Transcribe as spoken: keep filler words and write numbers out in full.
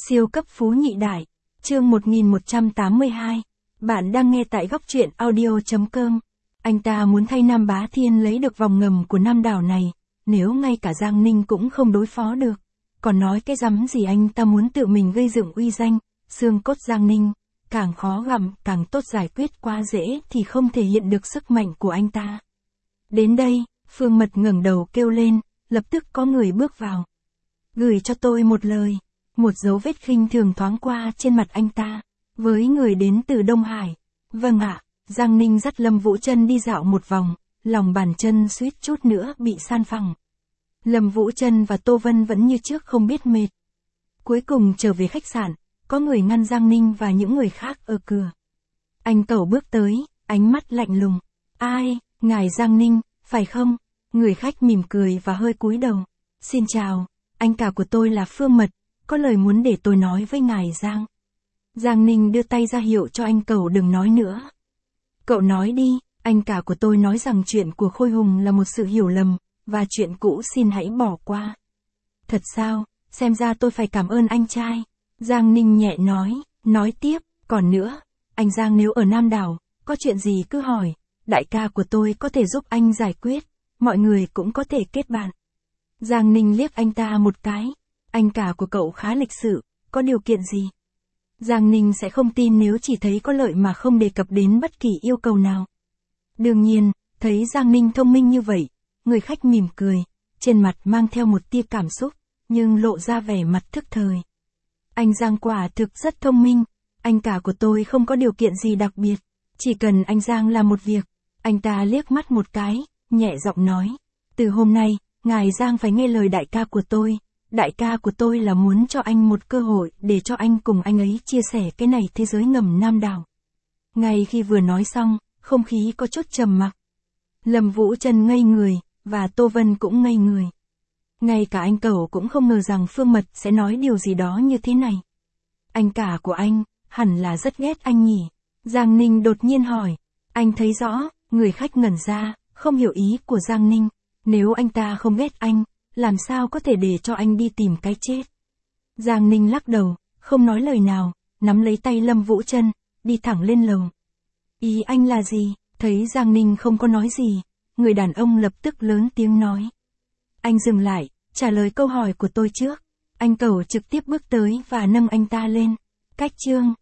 Siêu cấp phú nhị đại, chương một nghìn một trăm tám mươi hai. Bạn đang nghe tại góc truyện audio.com. Anh ta muốn thay Nam Bá Thiên lấy được vòng ngầm của Nam đảo này, nếu ngay cả Giang Ninh cũng không đối phó được. Còn nói cái rắm gì anh ta muốn tự mình gây dựng uy danh, xương cốt Giang Ninh, càng khó gặm, càng tốt giải quyết quá dễ thì không thể hiện được sức mạnh của anh ta. Đến đây, Phương Mật ngẩng đầu kêu lên, lập tức có người bước vào. Gửi cho tôi một lời. Một dấu vết khinh thường thoáng qua trên mặt anh ta. Với người đến từ Đông Hải. Vâng ạ, Giang Ninh dắt Lâm Vũ Trân đi dạo một vòng, lòng bàn chân suýt chút nữa bị san phẳng. Lâm Vũ Trân và Tô Vân vẫn như trước không biết mệt. Cuối cùng trở về khách sạn, có người ngăn Giang Ninh và những người khác ở cửa. Anh Cẩu bước tới, ánh mắt lạnh lùng. Ai, ngài Giang Ninh, phải không? Người khách mỉm cười và hơi cúi đầu. Xin chào, anh cả của tôi là Phương Mật. Có lời muốn để tôi nói với ngài Giang. Giang Ninh đưa tay ra hiệu cho anh Cẩu đừng nói nữa. Cậu nói đi, anh cả của tôi nói rằng chuyện của Khôi Hùng là một sự hiểu lầm, và chuyện cũ xin hãy bỏ qua. Thật sao, xem ra tôi phải cảm ơn anh trai. Giang Ninh nhẹ nói, nói tiếp, còn nữa, anh Giang nếu ở Nam đảo, có chuyện gì cứ hỏi, đại ca của tôi có thể giúp anh giải quyết, mọi người cũng có thể kết bạn. Giang Ninh liếc anh ta một cái. Anh cả của cậu khá lịch sự, có điều kiện gì? Giang Ninh sẽ không tin nếu chỉ thấy có lợi mà không đề cập đến bất kỳ yêu cầu nào. Đương nhiên, thấy Giang Ninh thông minh như vậy, người khách mỉm cười, trên mặt mang theo một tia cảm xúc, nhưng lộ ra vẻ mặt thức thời. Anh Giang quả thực rất thông minh, anh cả của tôi không có điều kiện gì đặc biệt, chỉ cần anh Giang làm một việc. Anh ta liếc mắt một cái, nhẹ giọng nói, từ hôm nay, ngài Giang phải nghe lời đại ca của tôi. Đại ca của tôi là muốn cho anh một cơ hội để cho anh cùng anh ấy chia sẻ cái này thế giới ngầm Nam đảo. Ngay khi vừa nói xong, không khí có chút trầm mặc. Lâm Vũ Trân ngây người, và Tô Vân cũng ngây người. Ngay cả anh Cẩu cũng không ngờ rằng Phương Mật sẽ nói điều gì đó như thế này. Anh cả của anh, hẳn là rất ghét anh nhỉ? Giang Ninh đột nhiên hỏi. Anh thấy rõ, người khách ngẩn ra, không hiểu ý của Giang Ninh. Nếu anh ta không ghét anh, làm sao có thể để cho anh đi tìm cái chết? Giang Ninh lắc đầu, không nói lời nào, nắm lấy tay Lâm Vũ Trân, đi thẳng lên lầu. Ý anh là gì? Thấy Giang Ninh không có nói gì, người đàn ông lập tức lớn tiếng nói. Anh dừng lại, trả lời câu hỏi của tôi trước. Anh Cẩu trực tiếp bước tới và nâng anh ta lên. Cách chương,